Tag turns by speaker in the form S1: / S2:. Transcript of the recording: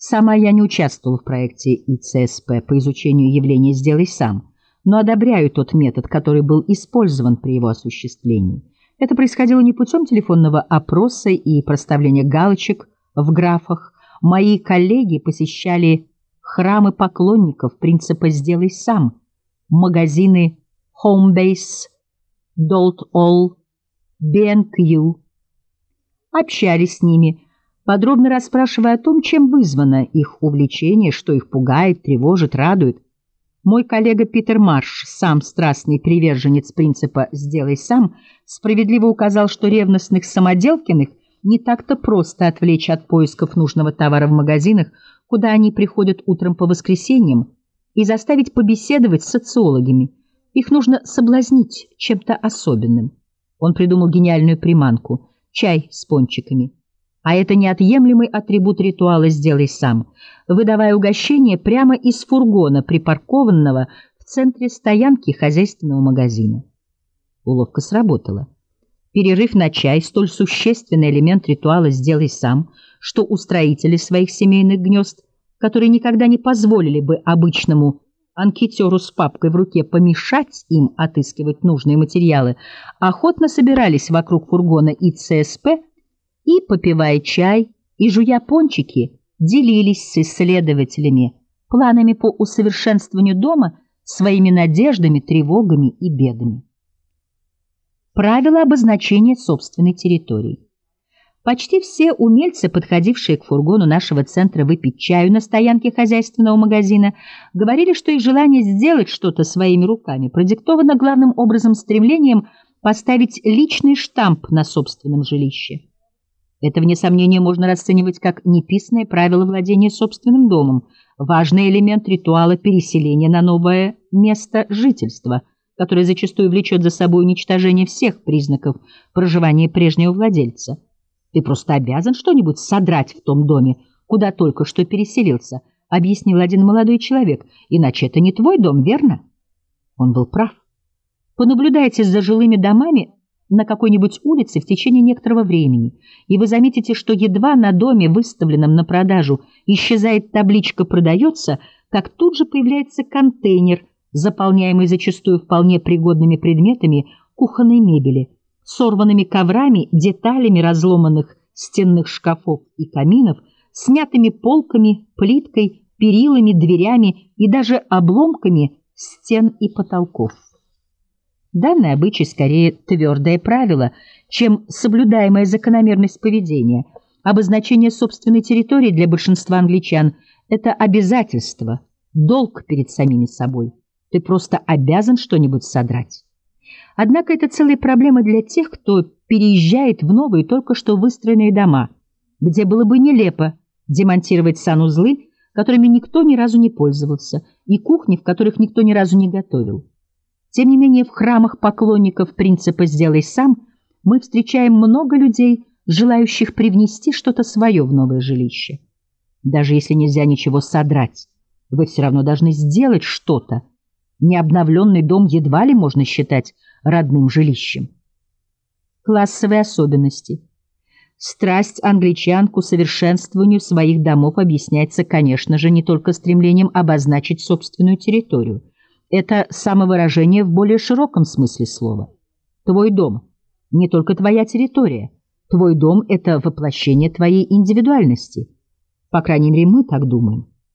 S1: Сама я не участвовала в проекте ИЦСП по изучению явления «Сделай сам», но одобряю тот метод, который был использован при его осуществлении. Это происходило не путем телефонного опроса и проставления галочек в графах. Мои коллеги посещали храмы поклонников принципа «Сделай сам», магазины Homebase, Dolt-All, B&Q, общались с ними, подробно расспрашивая о том, чем вызвано их увлечение, что их пугает, тревожит, радует. Мой коллега Питер Марш, сам страстный приверженец принципа «Сделай сам», справедливо указал, что ревностных самоделкиных не так-то просто отвлечь от поисков нужного товара в магазинах, куда они приходят утром по воскресеньям, и заставить побеседовать с социологами. Их нужно соблазнить чем-то особенным. Он придумал гениальную приманку – чай с пончиками. А это неотъемлемый атрибут ритуала «Сделай сам», выдавая угощение прямо из фургона, припаркованного в центре стоянки хозяйственного магазина. Уловка сработала. Перерыв на чай – столь существенный элемент ритуала «Сделай сам», что устроители своих семейных гнезд, которые никогда не позволили бы обычному анкетеру с папкой в руке помешать им отыскивать нужные материалы, охотно собирались вокруг фургона ИЦСП и, попивая чай и жуя пончики, делились с исследователями планами по усовершенствованию дома, своими надеждами, тревогами и бедами. Правила обозначения собственной территории. Почти все умельцы, подходившие к фургону нашего центра выпить чаю на стоянке хозяйственного магазина, говорили, что их желание сделать что-то своими руками продиктовано главным образом стремлением поставить личный штамп на собственном жилище. Это, вне сомнения, можно расценивать как неписанное правило владения собственным домом, важный элемент ритуала переселения на новое место жительства, которое зачастую влечет за собой уничтожение всех признаков проживания прежнего владельца. Ты просто обязан что-нибудь содрать в том доме, куда только что переселился, объяснил один молодой человек, иначе это не твой дом, верно? Он был прав. Понаблюдайте за жилыми домами на какой-нибудь улице в течение некоторого времени, и вы заметите, что едва на доме, выставленном на продажу, исчезает табличка «Продается», как тут же появляется контейнер, заполняемый зачастую вполне пригодными предметами кухонной мебели, сорванными коврами, деталями разломанных стенных шкафов и каминов, снятыми полками, плиткой, перилами, дверями и даже обломками стен и потолков. Данный обычай скорее твердое правило, чем соблюдаемая закономерность поведения. Обозначение собственной территории для большинства англичан – это обязательство, долг перед самими собой. Ты просто обязан что-нибудь содрать. Однако это целая проблема для тех, кто переезжает в новые, только что выстроенные дома, где было бы нелепо демонтировать санузлы, которыми никто ни разу не пользовался, и кухни, в которых никто ни разу не готовил. Тем не менее, в храмах поклонников принципа «Сделай сам» мы встречаем много людей, желающих привнести что-то свое в новое жилище. Даже если нельзя ничего содрать, вы все равно должны сделать что-то. Необновленный дом едва ли можно считать родным жилищем. Классовые особенности. Страсть англичан к усовершенствованию своих домов объясняется, конечно же, не только стремлением обозначить собственную территорию. Это самовыражение в более широком смысле слова. Твой дом – не только твоя территория. Твой дом – это воплощение твоей индивидуальности. По крайней мере, мы так думаем.